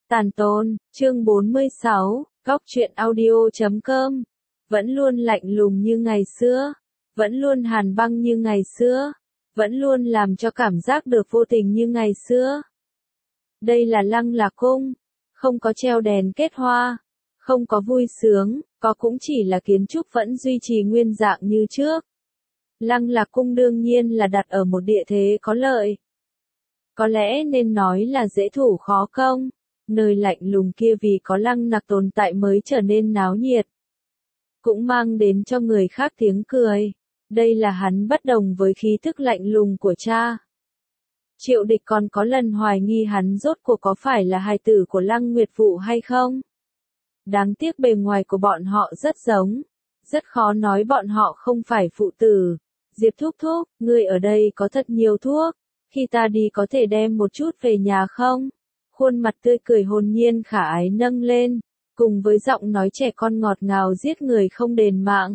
Tàn tôn, chương 46, góc truyện audio.com. Vẫn luôn lạnh lùng như ngày xưa, vẫn luôn hàn băng như ngày xưa, vẫn luôn làm cho cảm giác được vô tình như ngày xưa. Đây là Lăng Lạc Cung, không có treo đèn kết hoa, không có vui sướng, có cũng chỉ là kiến trúc vẫn duy trì nguyên dạng như trước. Lăng Lạc Cung đương nhiên là đặt ở một địa thế có lợi. Có lẽ nên nói là dễ thủ khó công. Nơi lạnh lùng kia vì có Lăng Nặc tồn tại mới trở nên náo nhiệt. Cũng mang đến cho người khác tiếng cười. Đây là hắn bất đồng với khí thức lạnh lùng của cha. Triệu Địch còn có lần hoài nghi hắn rốt cuộc có phải là hài tử của Lăng Nguyệt Vụ hay không. Đáng tiếc bề ngoài của bọn họ rất giống. Rất khó nói bọn họ không phải phụ tử. Diệp thúc thúc, ngươi ở đây có thật nhiều thuốc. Khi ta đi có thể đem một chút về nhà không? Khuôn mặt tươi cười hồn nhiên khả ái nâng lên, cùng với giọng nói trẻ con ngọt ngào giết người không đền mạng.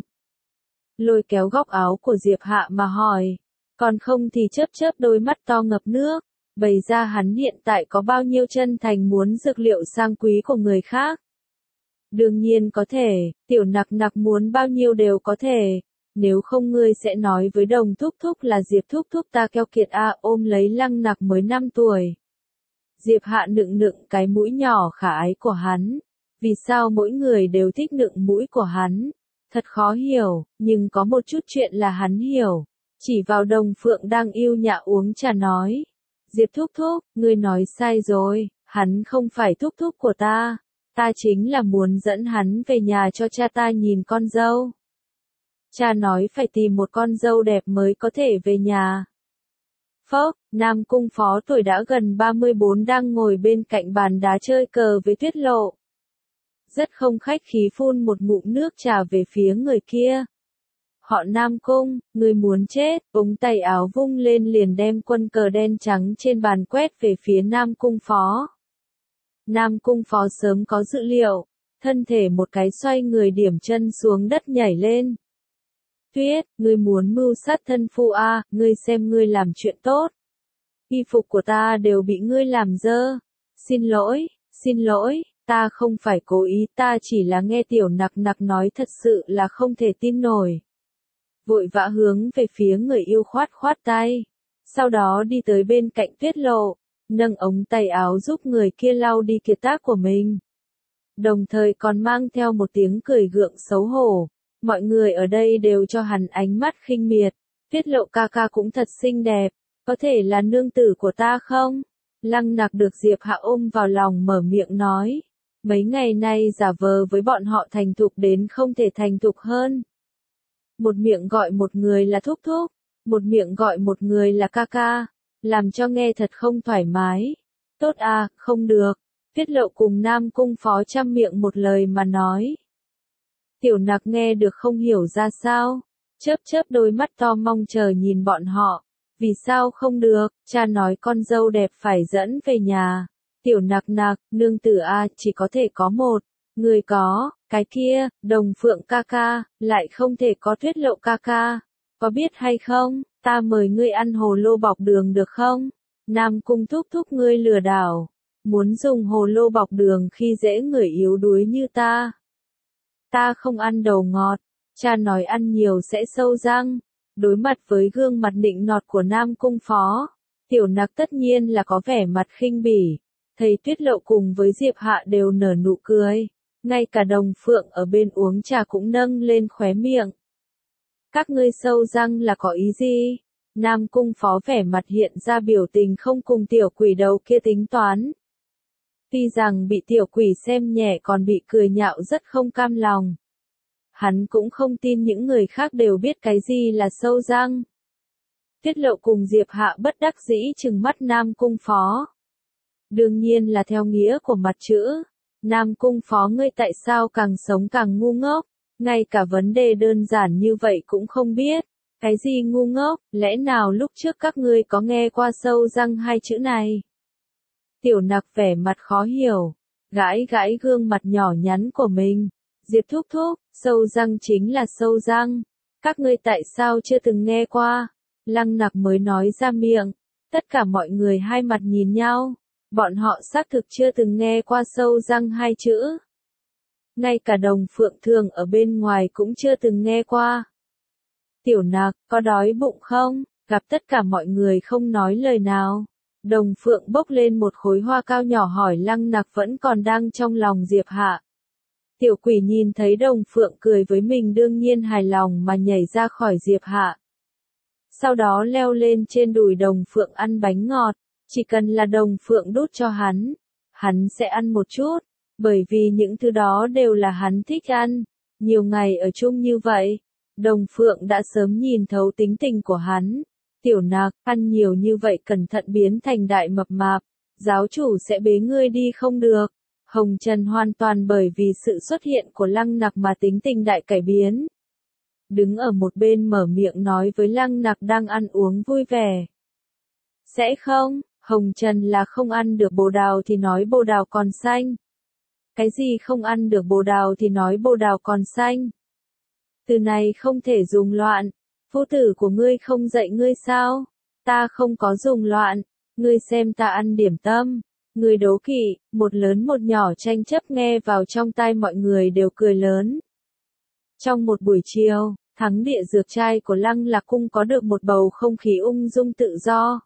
Lôi kéo góc áo của Diệp Hạ mà hỏi, còn không thì chớp chớp đôi mắt to ngập nước, bày ra hắn hiện tại có bao nhiêu chân thành muốn dược liệu sang quý của người khác. Đương nhiên có thể, tiểu nặc nặc muốn bao nhiêu đều có thể, nếu không ngươi sẽ nói với đồng thúc thúc là Diệp thúc thúc ta keo kiệt ôm lấy Lăng Nặc mới 5 tuổi. Diệp Hạ nựng nựng cái mũi nhỏ khả ái của hắn. Vì sao mỗi người đều thích nựng mũi của hắn? Thật khó hiểu, nhưng có một chút chuyện là hắn hiểu. Chỉ vào Đồng Phượng đang yêu nhã uống trà nói. Diệp thúc thúc, ngươi nói sai rồi, hắn không phải thúc thúc của ta. Ta chính là muốn dẫn hắn về nhà cho cha ta nhìn con dâu. Cha nói phải tìm một con dâu đẹp mới có thể về nhà. Phốc, Nam Cung Phó tuổi đã gần 34 đang ngồi bên cạnh bàn đá chơi cờ với Tuyết Lộ. Rất không khách khí phun một ngụm nước trà về phía người kia. Họ Nam Cung, người muốn chết, ống tay áo vung lên liền đem quân cờ đen trắng trên bàn quét về phía Nam Cung Phó. Nam Cung Phó sớm có dự liệu, thân thể một cái xoay người điểm chân xuống đất nhảy lên. Tuyết, ngươi muốn mưu sát thân phu ngươi xem ngươi làm chuyện tốt. Y phục của ta đều bị ngươi làm dơ. Xin lỗi, ta không phải cố ý, ta chỉ là nghe tiểu nặc nặc nói thật sự là không thể tin nổi. Vội vã hướng về phía người yêu khoát khoát tay. Sau đó đi tới bên cạnh Tuyết Lộ, nâng ống tay áo giúp người kia lau đi kiệt tác của mình. Đồng thời còn mang theo một tiếng cười gượng xấu hổ. Mọi người ở đây đều cho hắn ánh mắt khinh miệt. Tuyết Lộ ca ca cũng thật xinh đẹp. Có thể là nương tử của ta không? Lăng Nặc được Diệp Hạ ôm vào lòng mở miệng nói. Mấy ngày nay giả vờ với bọn họ thành thục đến không thể thành thục hơn. Một miệng gọi một người là thúc thúc. Một miệng gọi một người là ca ca. Làm cho nghe thật không thoải mái. Tốt không được. Tuyết Lộ cùng Nam Cung Phó chăm miệng một lời mà nói. Tiểu nặc nghe được không hiểu ra sao, chớp chớp đôi mắt to mong chờ nhìn bọn họ. Vì sao không được, cha nói con dâu đẹp phải dẫn về nhà. Tiểu nặc nặc, nương tử chỉ có thể có một. Người có, cái kia, Đồng Phượng ca ca, lại không thể có Tuyết Lộ ca ca. Có biết hay không, ta mời ngươi ăn hồ lô bọc đường được không? Nam Cung thúc thúc ngươi lừa đảo. Muốn dùng hồ lô bọc đường khi dễ người yếu đuối như ta. Ta không ăn đầu ngọt, cha nói ăn nhiều sẽ sâu răng. Đối mặt với gương mặt nịnh nọt của Nam Cung Phó, tiểu nặc tất nhiên là có vẻ mặt khinh bỉ. Thầy Tuyết Lộ cùng với Diệp Hạ đều nở nụ cười. Ngay cả Đồng Phượng ở bên uống trà cũng nâng lên khóe miệng. Các ngươi sâu răng là có ý gì? Nam Cung Phó vẻ mặt hiện ra biểu tình không cùng tiểu quỷ đầu kia tính toán. Tuy rằng bị tiểu quỷ xem nhẹ còn bị cười nhạo rất không cam lòng. Hắn cũng không tin những người khác đều biết cái gì là sâu răng. Tuyết Lộ cùng Diệp Hạ bất đắc dĩ trừng mắt Nam Cung Phó. Đương nhiên là theo nghĩa của mặt chữ. Nam Cung Phó ngươi tại sao càng sống càng ngu ngốc, ngay cả vấn đề đơn giản như vậy cũng không biết. Cái gì ngu ngốc, lẽ nào lúc trước các ngươi có nghe qua sâu răng hai chữ này? Tiểu nặc vẻ mặt khó hiểu, gãi gãi gương mặt nhỏ nhắn của mình. Diệp thúc thúc, sâu răng chính là sâu răng. Các ngươi tại sao chưa từng nghe qua? Lăng Nặc mới nói ra miệng. Tất cả mọi người hai mặt nhìn nhau. Bọn họ xác thực chưa từng nghe qua sâu răng hai chữ. Ngay cả Đồng Phượng Thường ở bên ngoài cũng chưa từng nghe qua. Tiểu Nặc, có đói bụng không? Gặp tất cả mọi người không nói lời nào. Đồng Phượng bốc lên một khối hoa cao nhỏ hỏi Lăng Nặc vẫn còn đang trong lòng Diệp Hạ. Tiểu quỷ nhìn thấy Đồng Phượng cười với mình đương nhiên hài lòng mà nhảy ra khỏi Diệp Hạ. Sau đó leo lên trên đùi Đồng Phượng ăn bánh ngọt, chỉ cần là Đồng Phượng đút cho hắn sẽ ăn một chút, bởi vì những thứ đó đều là hắn thích ăn. Nhiều ngày ở chung như vậy, Đồng Phượng đã sớm nhìn thấu tính tình của hắn. Tiểu Nặc, ăn nhiều như vậy cẩn thận biến thành đại mập mạp, giáo chủ sẽ bế ngươi đi không được. Hồng Trần hoàn toàn bởi vì sự xuất hiện của Lăng Nặc mà tính tình đại cải biến. Đứng ở một bên mở miệng nói với Lăng Nặc đang ăn uống vui vẻ. Sẽ không, Hồng Trần là không ăn được bồ đào thì nói bồ đào còn xanh. Cái gì không ăn được bồ đào thì nói bồ đào còn xanh. Từ này không thể dùng loạn. Phu tử của ngươi không dạy ngươi sao? Ta không có dùng loạn. Ngươi xem ta ăn điểm tâm. Ngươi đố kỵ, một lớn một nhỏ tranh chấp nghe vào trong tai mọi người đều cười lớn. Trong một buổi chiều, thắng địa dược trai của Lăng Lạc Cung có được một bầu không khí ung dung tự do.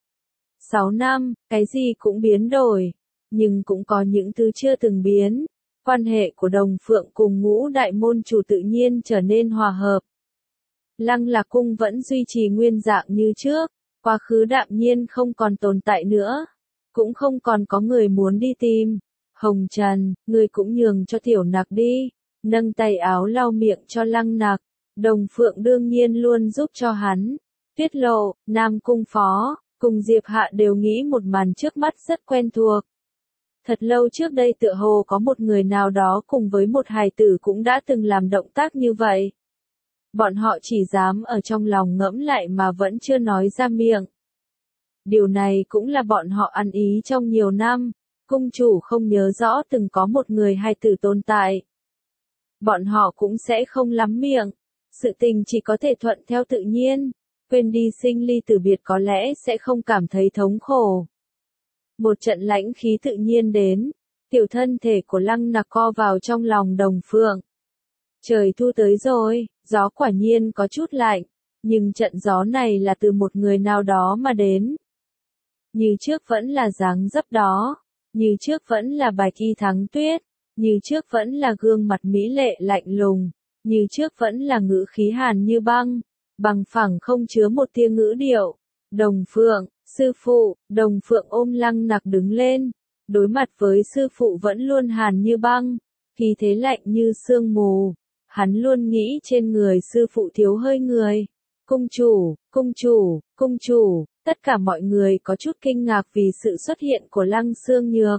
6 năm, cái gì cũng biến đổi, nhưng cũng có những thứ chưa từng biến. Quan hệ của Đồng Phượng cùng Ngũ đại môn chủ tự nhiên trở nên hòa hợp. Lăng Lạc Cung vẫn duy trì nguyên dạng như trước, quá khứ đạm nhiên không còn tồn tại nữa, cũng không còn có người muốn đi tìm. Hồng Trần, ngươi cũng nhường cho Tiểu Nặc đi, nâng tay áo lau miệng cho Lăng Nặc. Đồng Phượng đương nhiên luôn giúp cho hắn. Tuyết Lộ, Nam Cung Phó, cùng Diệp Hạ đều nghĩ một màn trước mắt rất quen thuộc. Thật lâu trước đây tựa hồ có một người nào đó cùng với một hài tử cũng đã từng làm động tác như vậy. Bọn họ chỉ dám ở trong lòng ngẫm lại mà vẫn chưa nói ra miệng. Điều này cũng là bọn họ ăn ý trong nhiều năm, cung chủ không nhớ rõ từng có một người hài tử tồn tại. Bọn họ cũng sẽ không lắm miệng, sự tình chỉ có thể thuận theo tự nhiên, quên đi sinh ly tử biệt có lẽ sẽ không cảm thấy thống khổ. Một trận lãnh khí tự nhiên đến, tiểu thân thể của Lăng Nặc co vào trong lòng Đồng Phượng. Trời thu tới rồi, gió quả nhiên có chút lạnh, nhưng trận gió này là từ một người nào đó mà đến. Như trước vẫn là dáng dấp đó, như trước vẫn là Bạch Y Thắng Tuyết, như trước vẫn là gương mặt mỹ lệ lạnh lùng, như trước vẫn là ngữ khí hàn như băng, bằng phẳng không chứa một tia ngữ điệu. Đồng Phượng, sư phụ, Đồng Phượng ôm Lăng Nặc đứng lên, đối mặt với sư phụ vẫn luôn hàn như băng, khí thế lạnh như sương mù. Hắn luôn nghĩ trên người sư phụ thiếu hơi người. Cung chủ, cung chủ, cung chủ, tất cả mọi người có chút kinh ngạc vì sự xuất hiện của Lăng Xương Nhược.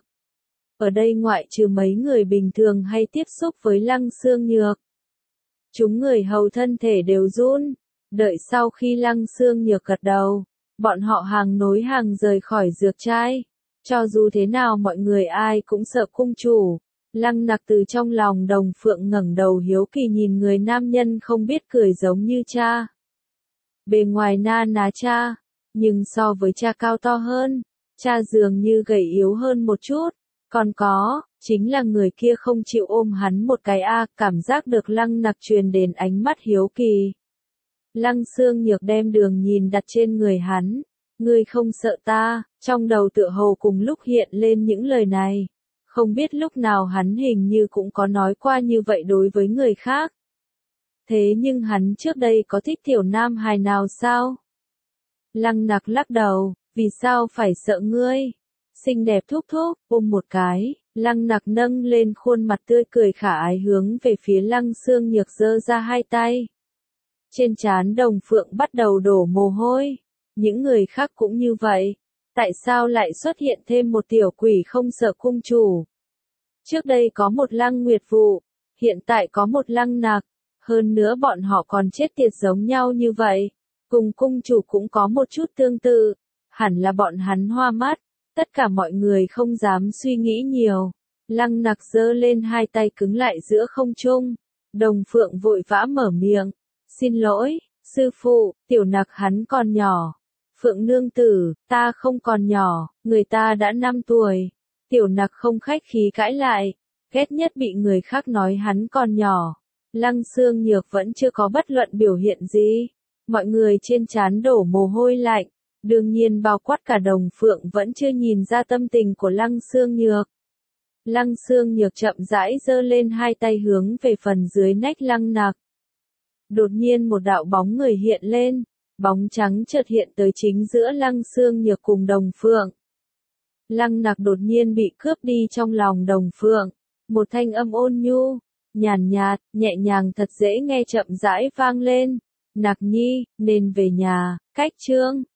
Ở đây ngoại trừ mấy người bình thường hay tiếp xúc với Lăng Xương Nhược, chúng người hầu thân thể đều run. Đợi sau khi Lăng Xương Nhược gật đầu, bọn họ hàng nối hàng rời khỏi dược trai. Cho dù thế nào mọi người ai cũng sợ cung chủ. Lăng Nặc từ trong lòng Đồng Phượng ngẩng đầu hiếu kỳ nhìn người nam nhân không biết cười giống như cha. Bề ngoài na ná cha, nhưng so với cha cao to hơn, cha dường như gầy yếu hơn một chút. Còn có, chính là người kia không chịu ôm hắn một cái cảm giác được Lăng Nặc truyền đến ánh mắt hiếu kỳ. Lăng Xương Nhược đem đường nhìn đặt trên người hắn. Ngươi không sợ ta, trong đầu tựa hồ cùng lúc hiện lên những lời này. Không biết lúc nào hắn hình như cũng có nói qua như vậy đối với người khác. Thế nhưng hắn trước đây có thích tiểu nam hài nào sao? Lăng Nặc lắc đầu, vì sao phải sợ ngươi? Xinh đẹp thúc thúc, ôm một cái, Lăng Nặc nâng lên khuôn mặt tươi cười khả ái hướng về phía Lăng Xương Nhược giơ ra hai tay. Trên trán Đồng Phượng bắt đầu đổ mồ hôi. Những người khác cũng như vậy. Tại sao lại xuất hiện thêm một tiểu quỷ không sợ cung chủ? Trước đây có một Lăng Nguyệt Vụ, hiện tại có một Lăng Nặc, hơn nữa bọn họ còn chết tiệt giống nhau như vậy. Cùng cung chủ cũng có một chút tương tự, hẳn là bọn hắn hoa mắt, tất cả mọi người không dám suy nghĩ nhiều. Lăng Nặc giơ lên hai tay cứng lại giữa không trung, Đồng Phượng vội vã mở miệng, xin lỗi, sư phụ, tiểu Nặc hắn còn nhỏ. Phượng nương tử, ta không còn nhỏ, người ta đã 5 tuổi. Tiểu Nặc không khách khí cãi lại, ghét nhất bị người khác nói hắn còn nhỏ. Lăng Xương Nhược vẫn chưa có bất luận biểu hiện gì. Mọi người trên trán đổ mồ hôi lạnh, đương nhiên bao quát cả Đồng Phượng vẫn chưa nhìn ra tâm tình của Lăng Xương Nhược. Lăng Xương Nhược chậm rãi giơ lên hai tay hướng về phần dưới nách Lăng Nặc. Đột nhiên một đạo bóng người hiện lên, bóng trắng chợt hiện tới chính giữa Lăng Xương Nhược cùng Đồng Phượng. Lăng Nặc đột nhiên bị cướp đi trong lòng Đồng Phượng, một thanh âm ôn nhu, nhàn nhạt, nhẹ nhàng thật dễ nghe chậm rãi vang lên. Nặc nhi, nên về nhà, cách chương.